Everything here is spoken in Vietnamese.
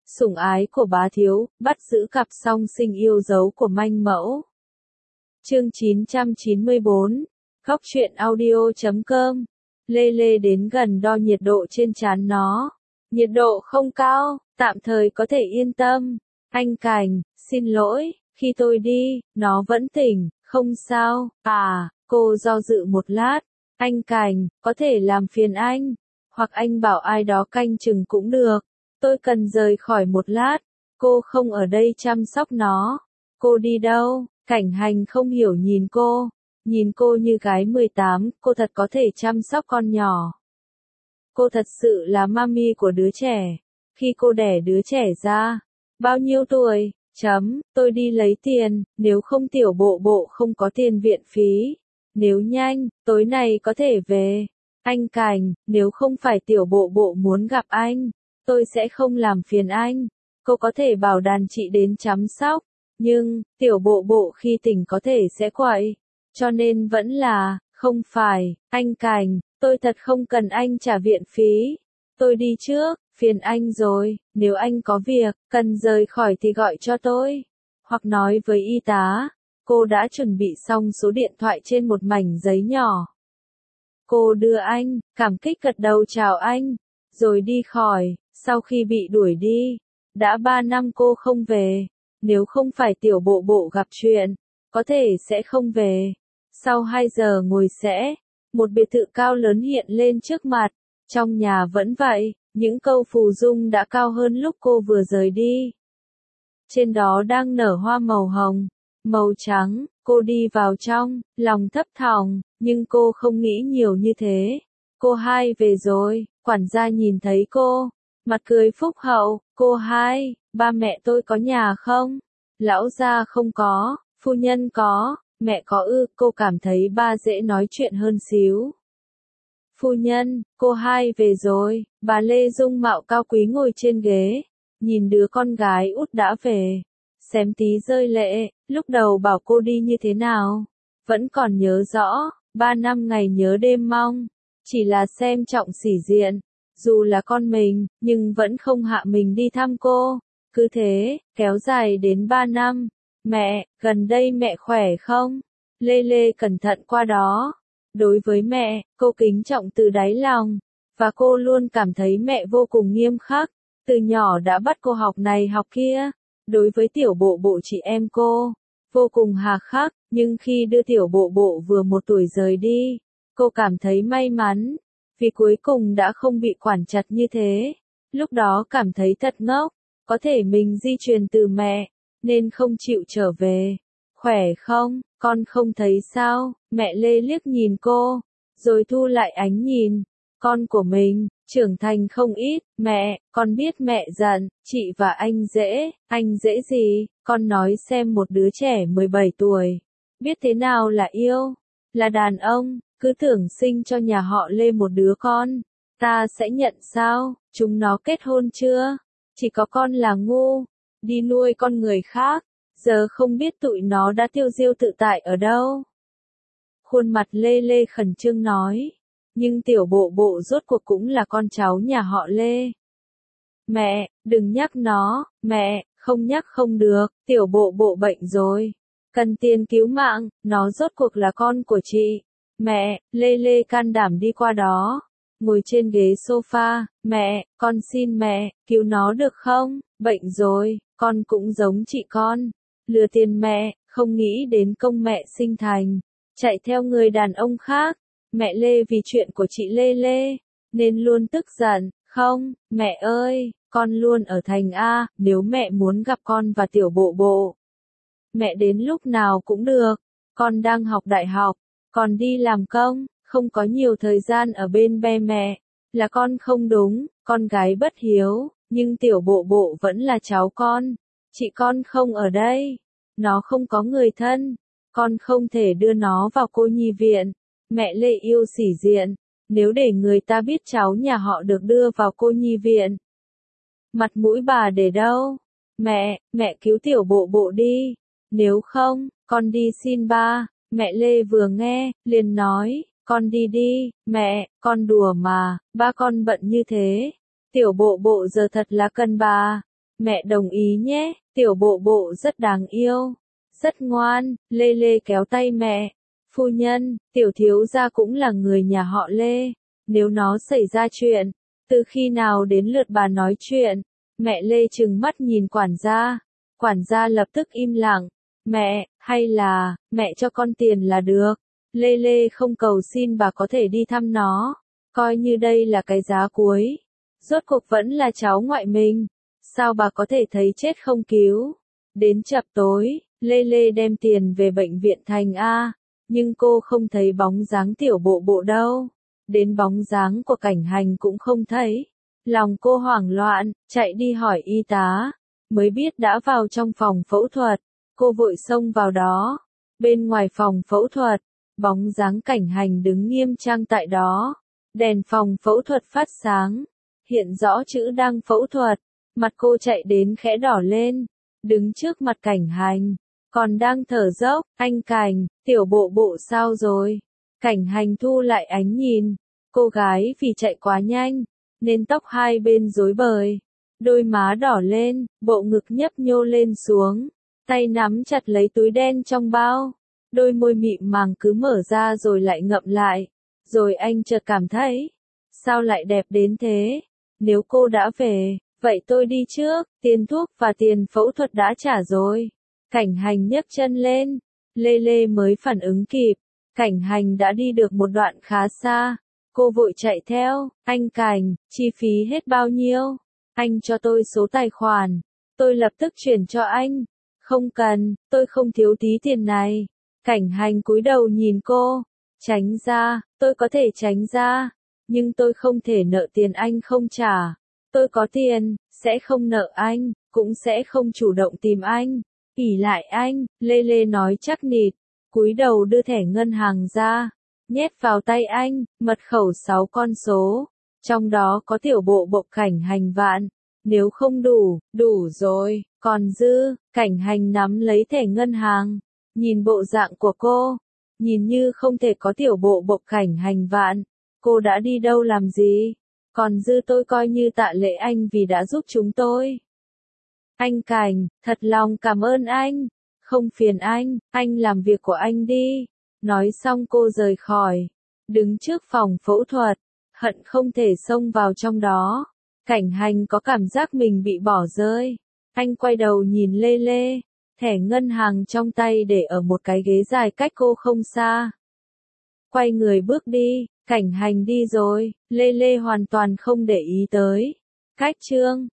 sủng ái của bá thiếu, bắt giữ cặp song sinh yêu dấu của manh mẫu. Chương 994, Góc truyện audio.com. Lê Lê đến gần đo nhiệt độ trên trán nó. Nhiệt độ không cao, tạm thời có thể yên tâm. Anh Cảnh, xin lỗi, khi tôi đi, nó vẫn tỉnh, không sao. À, cô do dự một lát. Anh Cảnh, có thể làm phiền anh, hoặc anh bảo ai đó canh chừng cũng được. Tôi cần rời khỏi một lát, cô không ở đây chăm sóc nó. Cô đi đâu? Cảnh Hành không hiểu nhìn cô như gái 18, cô thật có thể chăm sóc con nhỏ. Cô thật sự là mami của đứa trẻ. Khi cô đẻ đứa trẻ ra, bao nhiêu tuổi? Tôi đi lấy tiền, nếu không tiểu bộ bộ không có tiền viện phí. Nếu nhanh, tối nay có thể về. Anh Cảnh, nếu không phải tiểu bộ bộ muốn gặp anh, tôi sẽ không làm phiền anh. Cô có thể bảo đàn chị đến chăm sóc, nhưng, tiểu bộ bộ khi tỉnh có thể sẽ quậy. Cho nên vẫn là, không phải, anh Cảnh, tôi thật không cần anh trả viện phí. Tôi đi trước, phiền anh rồi, nếu anh có việc, cần rời khỏi thì gọi cho tôi. Hoặc nói với y tá. Cô đã chuẩn bị xong số điện thoại trên một mảnh giấy nhỏ. Cô đưa anh, cảm kích gật đầu chào anh, rồi đi khỏi. Sau khi bị đuổi đi, đã 3 năm cô không về. Nếu không phải tiểu bộ bộ gặp chuyện, có thể sẽ không về. Sau 2 giờ ngồi sẽ, một biệt thự cao lớn hiện lên trước mặt. Trong nhà vẫn vậy, những câu phù dung đã cao hơn lúc cô vừa rời đi. Trên đó đang nở hoa màu hồng, màu trắng. Cô đi vào trong, lòng thấp thỏm, nhưng cô không nghĩ nhiều như thế. Cô Hai về rồi, quản gia nhìn thấy cô, mặt cười phúc hậu. Cô Hai, ba mẹ tôi có nhà không? Lão gia không có, phu nhân có, mẹ có ư? Cô cảm thấy ba dễ nói chuyện hơn xíu. Phu nhân, cô Hai về rồi. Bà Lê dung mạo cao quý ngồi trên ghế, nhìn đứa con gái út đã về. Xém tí rơi lệ, lúc đầu bảo cô đi như thế nào. Vẫn còn nhớ rõ, 3 năm ngày nhớ đêm mong. Chỉ là xem trọng sĩ diện. Dù là con mình, nhưng vẫn không hạ mình đi thăm cô. Cứ thế, kéo dài đến 3 năm. Mẹ, gần đây mẹ khỏe không? Lê Lê cẩn thận qua đó. Đối với mẹ, cô kính trọng từ đáy lòng. Và cô luôn cảm thấy mẹ vô cùng nghiêm khắc. Từ nhỏ đã bắt cô học này học kia. Đối với tiểu bộ bộ chị em cô, vô cùng hà khắc, nhưng khi đưa tiểu bộ bộ vừa 1 tuổi rời đi, cô cảm thấy may mắn, vì cuối cùng đã không bị quản chặt như thế. Lúc đó cảm thấy thật ngốc, có thể mình di truyền từ mẹ, nên không chịu trở về. Khỏe không, con không thấy sao? Mẹ Lê liếc nhìn cô, rồi thu lại ánh nhìn. Con của mình, trưởng thành không ít. Mẹ, con biết mẹ giận, chị và anh dễ gì? Con nói xem, một đứa trẻ 17 tuổi, biết thế nào là yêu, là đàn ông, cứ tưởng sinh cho nhà họ Lê một đứa con, ta sẽ nhận sao? Chúng nó kết hôn chưa? Chỉ có con là ngu, đi nuôi con người khác, giờ không biết tụi nó đã tiêu diêu tự tại ở đâu. Khuôn mặt Lê Lê khẩn trương nói. Nhưng tiểu bộ bộ rốt cuộc cũng là con cháu nhà họ Lê. Mẹ, đừng nhắc nó, mẹ, không nhắc không được, tiểu bộ bộ bệnh rồi. Cần tiền cứu mạng, nó rốt cuộc là con của chị. Mẹ, Lê Lê can đảm đi qua đó. Ngồi trên ghế sofa, mẹ, con xin mẹ, cứu nó được không? Bệnh rồi, con cũng giống chị con. Lừa tiền mẹ, không nghĩ đến công mẹ sinh thành. Chạy theo người đàn ông khác. Mẹ Lê vì chuyện của chị Lê Lê, nên luôn tức giận. Không, mẹ ơi, con luôn ở thành A, nếu mẹ muốn gặp con và tiểu bộ bộ, mẹ đến lúc nào cũng được. Con đang học đại học, còn đi làm công, không có nhiều thời gian ở bên ba mẹ. Là con không đúng, con gái bất hiếu, nhưng tiểu bộ bộ vẫn là cháu con. Chị con không ở đây, nó không có người thân, con không thể đưa nó vào cô nhi viện. Mẹ Lê yêu sĩ diện, nếu để người ta biết cháu nhà họ được đưa vào cô nhi viện, mặt mũi bà để đâu? Mẹ cứu tiểu bộ bộ đi, nếu không, con đi xin ba. Mẹ Lê vừa nghe, liền nói, con đi đi, mẹ, con đùa mà, ba con bận như thế. Tiểu bộ bộ giờ thật là cần bà. Mẹ đồng ý nhé, tiểu bộ bộ rất đáng yêu, rất ngoan. Lê Lê kéo tay mẹ. Phu nhân, tiểu thiếu gia cũng là người nhà họ Lê. Nếu nó xảy ra chuyện, từ khi nào đến lượt bà nói chuyện? Mẹ Lê trừng mắt nhìn quản gia. Quản gia lập tức im lặng. Mẹ, hay là, mẹ cho con tiền là được. Lê Lê không cầu xin bà có thể đi thăm nó. Coi như đây là cái giá cuối. Rốt cuộc vẫn là cháu ngoại mình. Sao bà có thể thấy chết không cứu? Đến chập tối, Lê Lê đem tiền về bệnh viện thành A. Nhưng cô không thấy bóng dáng tiểu bộ bộ đâu. Đến bóng dáng của Cảnh Hành cũng không thấy. Lòng cô hoảng loạn, chạy đi hỏi y tá. Mới biết đã vào trong phòng phẫu thuật. Cô vội xông vào đó. Bên ngoài phòng phẫu thuật, bóng dáng Cảnh Hành đứng nghiêm trang tại đó. Đèn phòng phẫu thuật phát sáng. Hiện rõ chữ đang phẫu thuật. Mặt cô chạy đến khẽ đỏ lên. Đứng trước mặt Cảnh Hành. Còn đang thở dốc. Anh Cảnh, tiểu bộ bộ sao rồi? Cảnh Hành thu lại ánh nhìn. Cô gái vì chạy quá nhanh, nên tóc hai bên rối bời. Đôi má đỏ lên, bộ ngực nhấp nhô lên xuống. Tay nắm chặt lấy túi đen trong bao. Đôi môi mịn màng cứ mở ra rồi lại ngậm lại. Rồi anh chợt cảm thấy, sao lại đẹp đến thế? Nếu cô đã về, vậy tôi đi trước, tiền thuốc và tiền phẫu thuật đã trả rồi. Cảnh Hành nhấc chân lên. Lê Lê mới phản ứng kịp. Cảnh Hành đã đi được một đoạn khá xa. Cô vội chạy theo. Anh Cảnh, chi phí hết bao nhiêu? Anh cho tôi số tài khoản. Tôi lập tức chuyển cho anh. Không cần, tôi không thiếu tí tiền này. Cảnh Hành cúi đầu nhìn cô. Tránh ra, tôi có thể tránh ra. Nhưng tôi không thể nợ tiền anh không trả. Tôi có tiền, sẽ không nợ anh, cũng sẽ không chủ động tìm anh. Ỷ lại anh, Lê Lê nói chắc nịch. Cúi đầu đưa thẻ ngân hàng ra. Nhét vào tay anh, mật khẩu 6 con số. Trong đó có tiểu bộ bộ Cảnh Hành vạn. Nếu không đủ, đủ rồi, còn dư. Cảnh Hành nắm lấy thẻ ngân hàng. Nhìn bộ dạng của cô. Nhìn như không thể có tiểu bộ bộ Cảnh Hành vạn. Cô đã đi đâu làm gì? Còn dư tôi coi như tạ lễ anh vì đã giúp chúng tôi. Anh Cảnh, thật lòng cảm ơn anh. Không phiền anh làm việc của anh đi. Nói xong cô rời khỏi. Đứng trước phòng phẫu thuật. Hận không thể xông vào trong đó. Cảnh Hành có cảm giác mình bị bỏ rơi. Anh quay đầu nhìn Lê Lê. Thẻ ngân hàng trong tay để ở một cái ghế dài cách cô không xa. Quay người bước đi. Cảnh Hành đi rồi. Lê Lê hoàn toàn không để ý tới. Cách chương